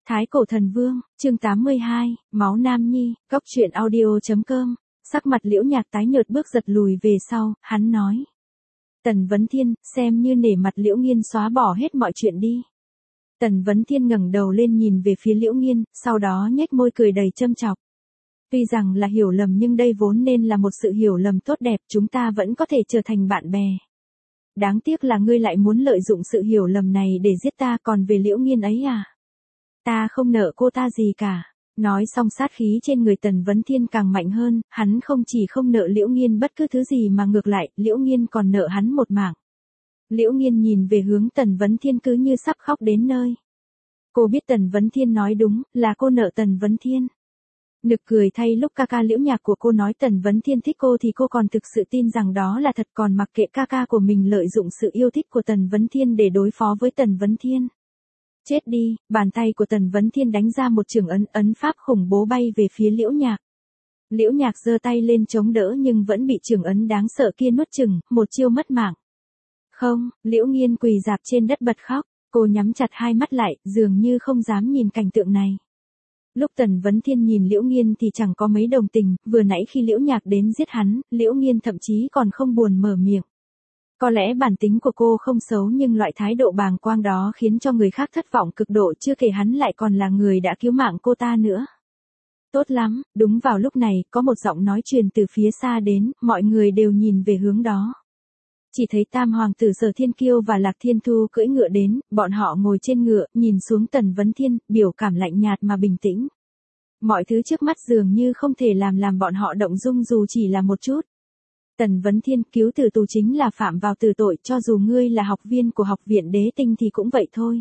Thái Cổ Thần Vương, chương 82, Máu Nam Nhi, Cốc truyện audio.com. Sắc mặt Liễu Nhạc tái nhợt bước giật lùi về sau, hắn nói. Tần Vấn Thiên, xem như nể mặt Liễu Nghiên xóa bỏ hết mọi chuyện đi. Tần Vấn Thiên ngẩng đầu lên nhìn về phía Liễu Nghiên, sau đó nhếch môi cười đầy châm chọc. Tuy rằng là hiểu lầm nhưng đây vốn nên là một sự hiểu lầm tốt đẹp, chúng ta vẫn có thể trở thành bạn bè. Đáng tiếc là ngươi lại muốn lợi dụng sự hiểu lầm này để giết ta, còn về Liễu Nghiên ấy à? Ta không nợ cô ta gì cả. Nói xong sát khí trên người Tần Vấn Thiên càng mạnh hơn, hắn không chỉ không nợ Liễu Nghiên bất cứ thứ gì mà ngược lại, Liễu Nghiên còn nợ hắn một mạng. Liễu Nghiên nhìn về hướng Tần Vấn Thiên cứ như sắp khóc đến nơi. Cô biết Tần Vấn Thiên nói đúng, là cô nợ Tần Vấn Thiên. Nực cười thay, lúc ca ca Liễu Nhạc của cô nói Tần Vấn Thiên thích cô thì cô còn thực sự tin rằng đó là thật, còn mặc kệ ca ca của mình lợi dụng sự yêu thích của Tần Vấn Thiên để đối phó với Tần Vấn Thiên. Chết đi, bàn tay của Tần Vấn Thiên đánh ra một chưởng ấn pháp khủng bố bay về phía Liễu Nhạc. Liễu Nhạc giơ tay lên chống đỡ nhưng vẫn bị chưởng ấn đáng sợ kia nuốt chửng, một chiêu mất mạng. Không, Liễu Nghiên quỳ rạp trên đất bật khóc, cô nhắm chặt hai mắt lại, dường như không dám nhìn cảnh tượng này. Lúc Tần Vấn Thiên nhìn Liễu Nghiên thì chẳng có mấy đồng tình, vừa nãy khi Liễu Nhạc đến giết hắn, Liễu Nghiên thậm chí còn không buồn mở miệng. Có lẽ bản tính của cô không xấu nhưng loại thái độ bàng quang đó khiến cho người khác thất vọng cực độ, chưa kể hắn lại còn là người đã cứu mạng cô ta nữa. Tốt lắm, đúng vào lúc này, có một giọng nói truyền từ phía xa đến, mọi người đều nhìn về hướng đó. Chỉ thấy Tam Hoàng tử Sở Thiên Kiêu và Lạc Thiên Thu cưỡi ngựa đến, bọn họ ngồi trên ngựa, nhìn xuống Tần Vấn Thiên, biểu cảm lạnh nhạt mà bình tĩnh. Mọi thứ trước mắt dường như không thể làm bọn họ động dung dù chỉ là một chút. Tần Vấn Thiên, cứu tử tù chính là phạm vào tử tội, cho dù ngươi là học viên của học viện Đế Tinh thì cũng vậy thôi.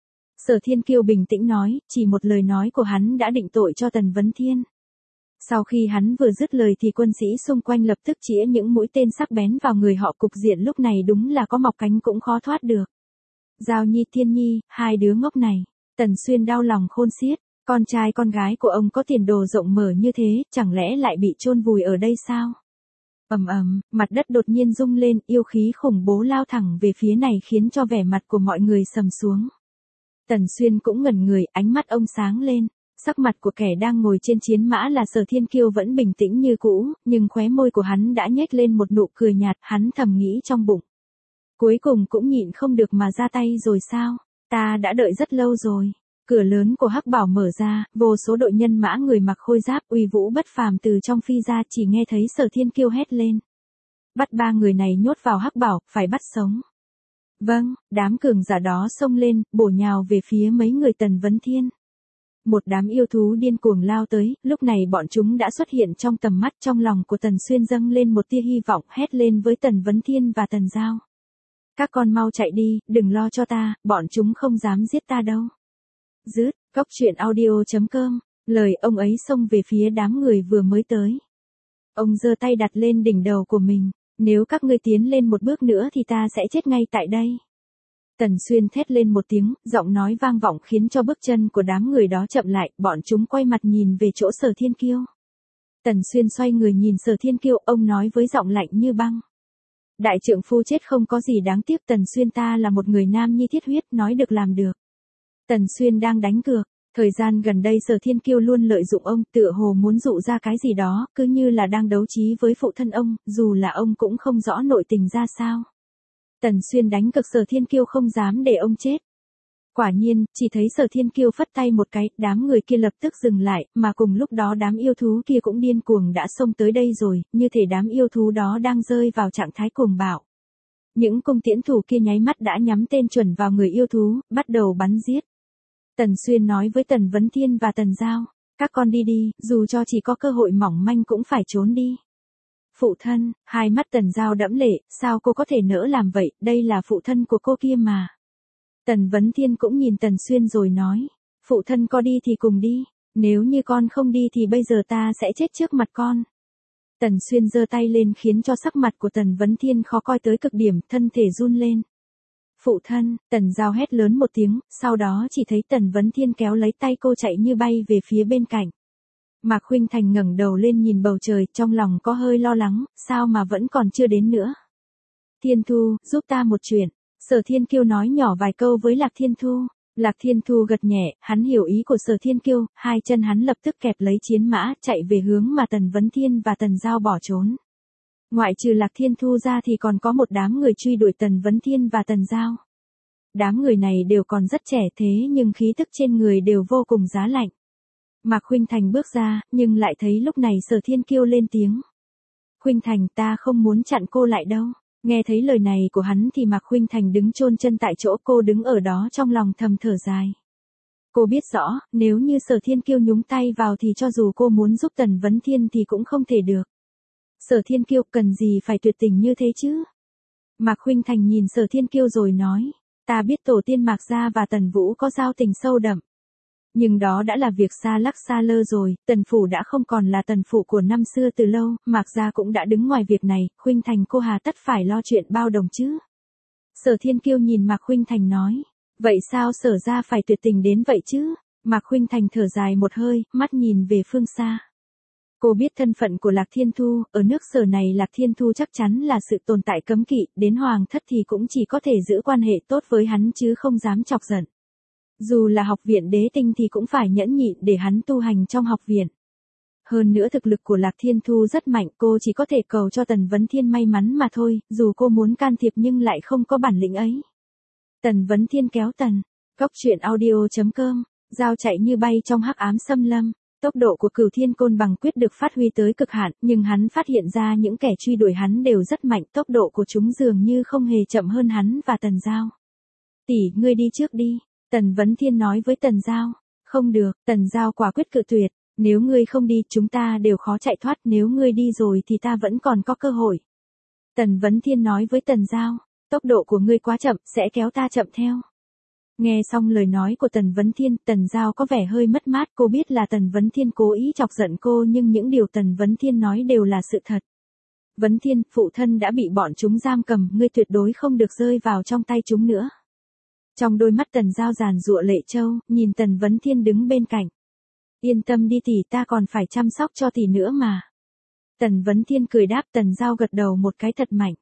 Sở Thiên Kiêu bình tĩnh nói, chỉ một lời nói của hắn đã định tội cho Tần Vấn Thiên. Sau khi hắn vừa dứt lời thì quân sĩ xung quanh lập tức chĩa những mũi tên sắc bén vào người họ, cục diện lúc này đúng là có mọc cánh cũng khó thoát được. Giao Nhi, Thiên Nhi, hai đứa ngốc này. Tần Xuyên đau lòng khôn xiết, con trai con gái của ông có tiền đồ rộng mở như thế, chẳng lẽ lại bị chôn vùi ở đây sao? Mặt đất đột nhiên rung lên, yêu khí khủng bố lao thẳng về phía này khiến cho vẻ mặt của mọi người sầm xuống. Tần Xuyên cũng ngẩn người, ánh mắt ông sáng lên. Sắc mặt của kẻ đang ngồi trên chiến mã là Sở Thiên Kiêu vẫn bình tĩnh như cũ, nhưng khóe môi của hắn đã nhếch lên một nụ cười nhạt, hắn thầm nghĩ trong bụng. Cuối cùng cũng nhịn không được mà ra tay rồi sao? Ta đã đợi rất lâu rồi. Cửa lớn của Hắc Bảo mở ra, vô số đội nhân mã người mặc khôi giáp uy vũ bất phàm từ trong phi ra, chỉ nghe thấy Sở Thiên Kiêu hét lên. Bắt ba người này nhốt vào Hắc Bảo, phải bắt sống. Vâng, đám cường giả đó xông lên, bổ nhào về phía mấy người Tần Vấn Thiên. Một đám yêu thú điên cuồng lao tới, lúc này bọn chúng đã xuất hiện trong tầm mắt, trong lòng của Tần Xuyên dâng lên một tia hy vọng, hét lên với Tần Vấn Thiên và Tần Giao. Các con mau chạy đi, đừng lo cho ta, bọn chúng không dám giết ta đâu. Dứt, Cốc truyện audio.com, lời ông ấy xông về phía đám người vừa mới tới. Ông giơ tay đặt lên đỉnh đầu của mình, nếu các ngươi tiến lên một bước nữa thì ta sẽ chết ngay tại đây. Tần Xuyên thét lên một tiếng, giọng nói vang vọng khiến cho bước chân của đám người đó chậm lại, bọn chúng quay mặt nhìn về chỗ Sở Thiên Kiêu. Tần Xuyên xoay người nhìn Sở Thiên Kiêu, ông nói với giọng lạnh như băng. Đại trượng phu chết không có gì đáng tiếc, Tần Xuyên ta là một người nam nhi thiết huyết, nói được làm được. Tần Xuyên đang đánh cược, thời gian gần đây Sở Thiên Kiêu luôn lợi dụng ông, tựa hồ muốn dụ ra cái gì đó, cứ như là đang đấu trí với phụ thân ông, dù là ông cũng không rõ nội tình ra sao. Tần Xuyên đánh cực Sở Thiên Kiêu không dám để ông chết. Quả nhiên, chỉ thấy Sở Thiên Kiêu phất tay một cái, đám người kia lập tức dừng lại, mà cùng lúc đó đám yêu thú kia cũng điên cuồng đã xông tới đây rồi, như thể đám yêu thú đó đang rơi vào trạng thái cuồng bạo. Những cung tiễn thủ kia nháy mắt đã nhắm tên chuẩn vào người yêu thú, bắt đầu bắn giết. Tần Xuyên nói với Tần Vấn Thiên và Tần Giao, các con đi đi, dù cho chỉ có cơ hội mỏng manh cũng phải trốn đi. Phụ thân, hai mắt Tần Giao đẫm lệ, sao cô có thể nỡ làm vậy, đây là phụ thân của cô kia mà. Tần Vấn Thiên cũng nhìn Tần Xuyên rồi nói, phụ thân có đi thì cùng đi, nếu như con không đi thì bây giờ ta sẽ chết trước mặt con. Tần Xuyên giơ tay lên khiến cho sắc mặt của Tần Vấn Thiên khó coi tới cực điểm, thân thể run lên. Phụ thân, Tần Giao hét lớn một tiếng, sau đó chỉ thấy Tần Vấn Thiên kéo lấy tay cô chạy như bay về phía bên cạnh. Mạc Khuynh Thành ngẩng đầu lên nhìn bầu trời, trong lòng có hơi lo lắng, sao mà vẫn còn chưa đến nữa. Thiên Thu, giúp ta một chuyện. Sở Thiên Kiêu nói nhỏ vài câu với Lạc Thiên Thu. Lạc Thiên Thu gật nhẹ, hắn hiểu ý của Sở Thiên Kiêu, hai chân hắn lập tức kẹp lấy chiến mã, chạy về hướng mà Tần Vấn Thiên và Tần Giao bỏ trốn. Ngoại trừ Lạc Thiên Thu ra thì còn có một đám người truy đuổi Tần Vấn Thiên và Tần Giao. Đám người này đều còn rất trẻ thế nhưng khí tức trên người đều vô cùng giá lạnh. Mạc Khuynh Thành bước ra, nhưng lại thấy lúc này Sở Thiên Kiêu lên tiếng. Khuynh Thành, ta không muốn chặn cô lại đâu. Nghe thấy lời này của hắn thì Mạc Khuynh Thành đứng chôn chân tại chỗ, cô đứng ở đó trong lòng thầm thở dài. Cô biết rõ, nếu như Sở Thiên Kiêu nhúng tay vào thì cho dù cô muốn giúp Tần Vấn Thiên thì cũng không thể được. Sở Thiên Kiêu cần gì phải tuyệt tình như thế chứ? Mạc Khuynh Thành nhìn Sở Thiên Kiêu rồi nói, ta biết tổ tiên Mạc Gia và Tần Vũ có giao tình sâu đậm. Nhưng đó đã là việc xa lắc xa lơ rồi, Tần Phủ đã không còn là Tần Phủ của năm xưa từ lâu, Mạc Gia cũng đã đứng ngoài việc này, Khuynh Thành cô hà tất phải lo chuyện bao đồng chứ. Sở Thiên Kiêu nhìn Mạc Khuynh Thành nói, vậy sao Sở gia phải tuyệt tình đến vậy chứ? Mạc Khuynh Thành thở dài một hơi, mắt nhìn về phương xa. Cô biết thân phận của Lạc Thiên Thu, ở nước Sở này Lạc Thiên Thu chắc chắn là sự tồn tại cấm kỵ, đến hoàng thất thì cũng chỉ có thể giữ quan hệ tốt với hắn chứ không dám chọc giận. Dù là học viện Đế Tinh thì cũng phải nhẫn nhịn để hắn tu hành trong học viện. Hơn nữa thực lực của Lạc Thiên Thu rất mạnh, cô chỉ có thể cầu cho Tần Vấn Thiên may mắn mà thôi, dù cô muốn can thiệp nhưng lại không có bản lĩnh ấy. Tần Vấn Thiên kéo Tần. Cốc truyện audio.com, Giao chạy như bay trong hắc ám xâm lâm. Tốc độ của Cửu Thiên Côn Bằng Quyết được phát huy tới cực hạn, nhưng hắn phát hiện ra những kẻ truy đuổi hắn đều rất mạnh, tốc độ của chúng dường như không hề chậm hơn hắn và Tần Giao. Tỷ, ngươi đi trước đi. Tần Vấn Thiên nói với Tần Giao. Không được, Tần Giao quả quyết cự tuyệt. Nếu ngươi không đi, chúng ta đều khó chạy thoát, nếu ngươi đi rồi thì ta vẫn còn có cơ hội. Tần Vấn Thiên nói với Tần Giao. Tốc độ của ngươi quá chậm, sẽ kéo ta chậm theo. Nghe xong lời nói của Tần Vấn Thiên, Tần Giao có vẻ hơi mất mát, cô biết là Tần Vấn Thiên cố ý chọc giận cô nhưng những điều Tần Vấn Thiên nói đều là sự thật. Vấn Thiên, phụ thân đã bị bọn chúng giam cầm, ngươi tuyệt đối không được rơi vào trong tay chúng nữa. Trong đôi mắt Tần Giao giàn giụa lệ châu, nhìn Tần Vấn Thiên đứng bên cạnh. Yên tâm đi tỷ, ta còn phải chăm sóc cho tỷ nữa mà. Tần Vấn Thiên cười đáp. Tần Giao gật đầu một cái thật mạnh.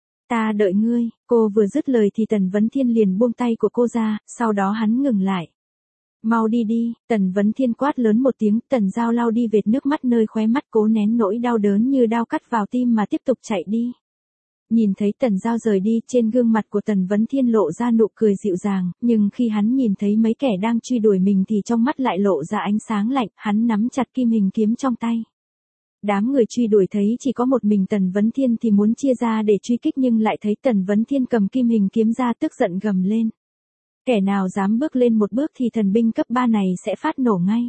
Ta đợi ngươi, cô vừa dứt lời thì Tần Vấn Thiên liền buông tay của cô ra, sau đó hắn ngừng lại. Mau đi đi, Tần Vấn Thiên quát lớn một tiếng, Tần Giao lau đi vệt nước mắt nơi khóe mắt, cố nén nỗi đau đớn như đao cắt vào tim mà tiếp tục chạy đi. Nhìn thấy Tần Giao rời đi, trên gương mặt của Tần Vấn Thiên lộ ra nụ cười dịu dàng, nhưng khi hắn nhìn thấy mấy kẻ đang truy đuổi mình thì trong mắt lại lộ ra ánh sáng lạnh, hắn nắm chặt kim hình kiếm trong tay. Đám người truy đuổi thấy chỉ có một mình Tần Vấn Thiên thì muốn chia ra để truy kích nhưng lại thấy Tần Vấn Thiên cầm kim hình kiếm ra, tức giận gầm lên. Kẻ nào dám bước lên một bước thì thần binh cấp 3 này sẽ phát nổ ngay.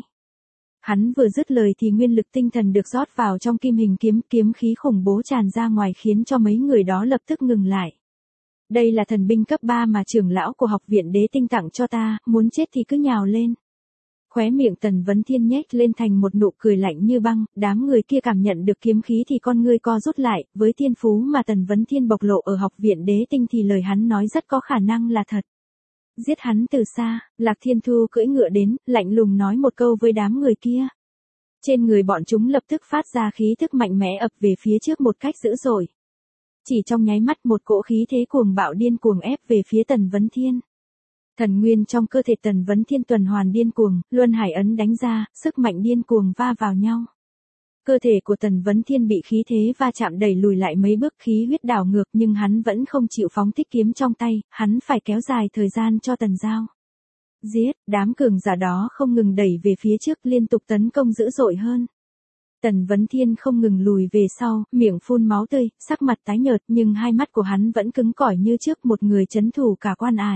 Hắn vừa dứt lời thì nguyên lực tinh thần được rót vào trong kim hình kiếm, kiếm khí khủng bố tràn ra ngoài khiến cho mấy người đó lập tức ngừng lại. Đây là thần binh cấp 3 mà trưởng lão của học viện Đế Tinh tặng cho ta, muốn chết thì cứ nhào lên. Khóe miệng Tần Vấn Thiên nhếch lên thành một nụ cười lạnh như băng, đám người kia cảm nhận được kiếm khí thì con ngươi co rút lại, với thiên phú mà Tần Vấn Thiên bộc lộ ở học viện Đế Tinh thì lời hắn nói rất có khả năng là thật. Giết hắn từ xa, Lạc Thiên Thu cưỡi ngựa đến, lạnh lùng nói một câu với đám người kia. Trên người bọn chúng lập tức phát ra khí thức mạnh mẽ ập về phía trước một cách dữ dội. Chỉ trong nháy mắt một cỗ khí thế cuồng bạo điên cuồng ép về phía Tần Vấn Thiên. Thần nguyên trong cơ thể Tần Vấn Thiên tuần hoàn điên cuồng, luân hải ấn đánh ra, sức mạnh điên cuồng va vào nhau. Cơ thể của Tần Vấn Thiên bị khí thế va chạm đẩy lùi lại mấy bước, khí huyết đảo ngược nhưng hắn vẫn không chịu phóng thích kiếm trong tay, hắn phải kéo dài thời gian cho Tần Giao. Giết, đám cường giả đó không ngừng đẩy về phía trước, liên tục tấn công dữ dội hơn. Tần Vấn Thiên không ngừng lùi về sau, miệng phun máu tươi, sắc mặt tái nhợt nhưng hai mắt của hắn vẫn cứng cỏi như trước, một người trấn thủ cả quan ải.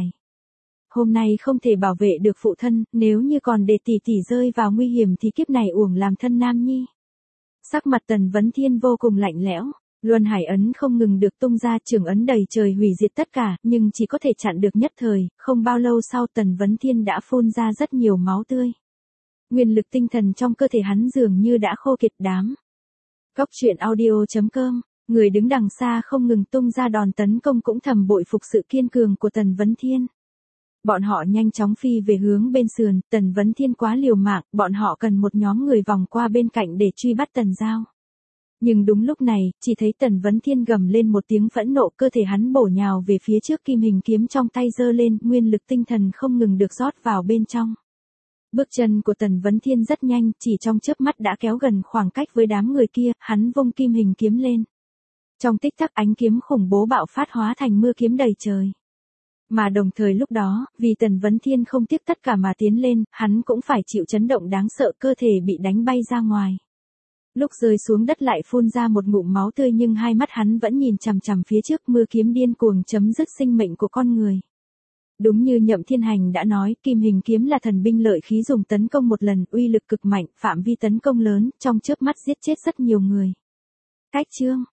Hôm nay không thể bảo vệ được phụ thân, nếu như còn để tỷ tỷ rơi vào nguy hiểm thì kiếp này uổng làm thân nam nhi. Sắc mặt Tần Vấn Thiên vô cùng lạnh lẽo, luân hải ấn không ngừng được tung ra, trường ấn đầy trời hủy diệt tất cả, nhưng chỉ có thể chặn được nhất thời, không bao lâu sau Tần Vấn Thiên đã phun ra rất nhiều máu tươi. Nguyên lực tinh thần trong cơ thể hắn dường như đã khô kiệt đám. Cốc truyện audio.com, người đứng đằng xa không ngừng tung ra đòn tấn công cũng thầm bội phục sự kiên cường của Tần Vấn Thiên. Bọn họ nhanh chóng phi về hướng bên sườn, Tần Vấn Thiên quá liều mạng, bọn họ cần một nhóm người vòng qua bên cạnh để truy bắt Tần Giao. Nhưng đúng lúc này, chỉ thấy Tần Vấn Thiên gầm lên một tiếng phẫn nộ, cơ thể hắn bổ nhào về phía trước, kim hình kiếm trong tay giơ lên, nguyên lực tinh thần không ngừng được rót vào bên trong. Bước chân của Tần Vấn Thiên rất nhanh, chỉ trong chớp mắt đã kéo gần khoảng cách với đám người kia, hắn vung kim hình kiếm lên. Trong tích tắc ánh kiếm khủng bố bạo phát hóa thành mưa kiếm đầy trời. Mà đồng thời lúc đó, vì Tần Vấn Thiên không tiếc tất cả mà tiến lên, hắn cũng phải chịu chấn động đáng sợ, cơ thể bị đánh bay ra ngoài. Lúc rơi xuống đất lại phun ra một ngụm máu tươi, nhưng hai mắt hắn vẫn nhìn chằm chằm phía trước, mưa kiếm điên cuồng chấm dứt sinh mệnh của con người. Đúng như Nhậm Thiên Hành đã nói, kim hình kiếm là thần binh lợi khí dùng tấn công một lần, uy lực cực mạnh, phạm vi tấn công lớn, trong chớp mắt giết chết rất nhiều người. Cách chương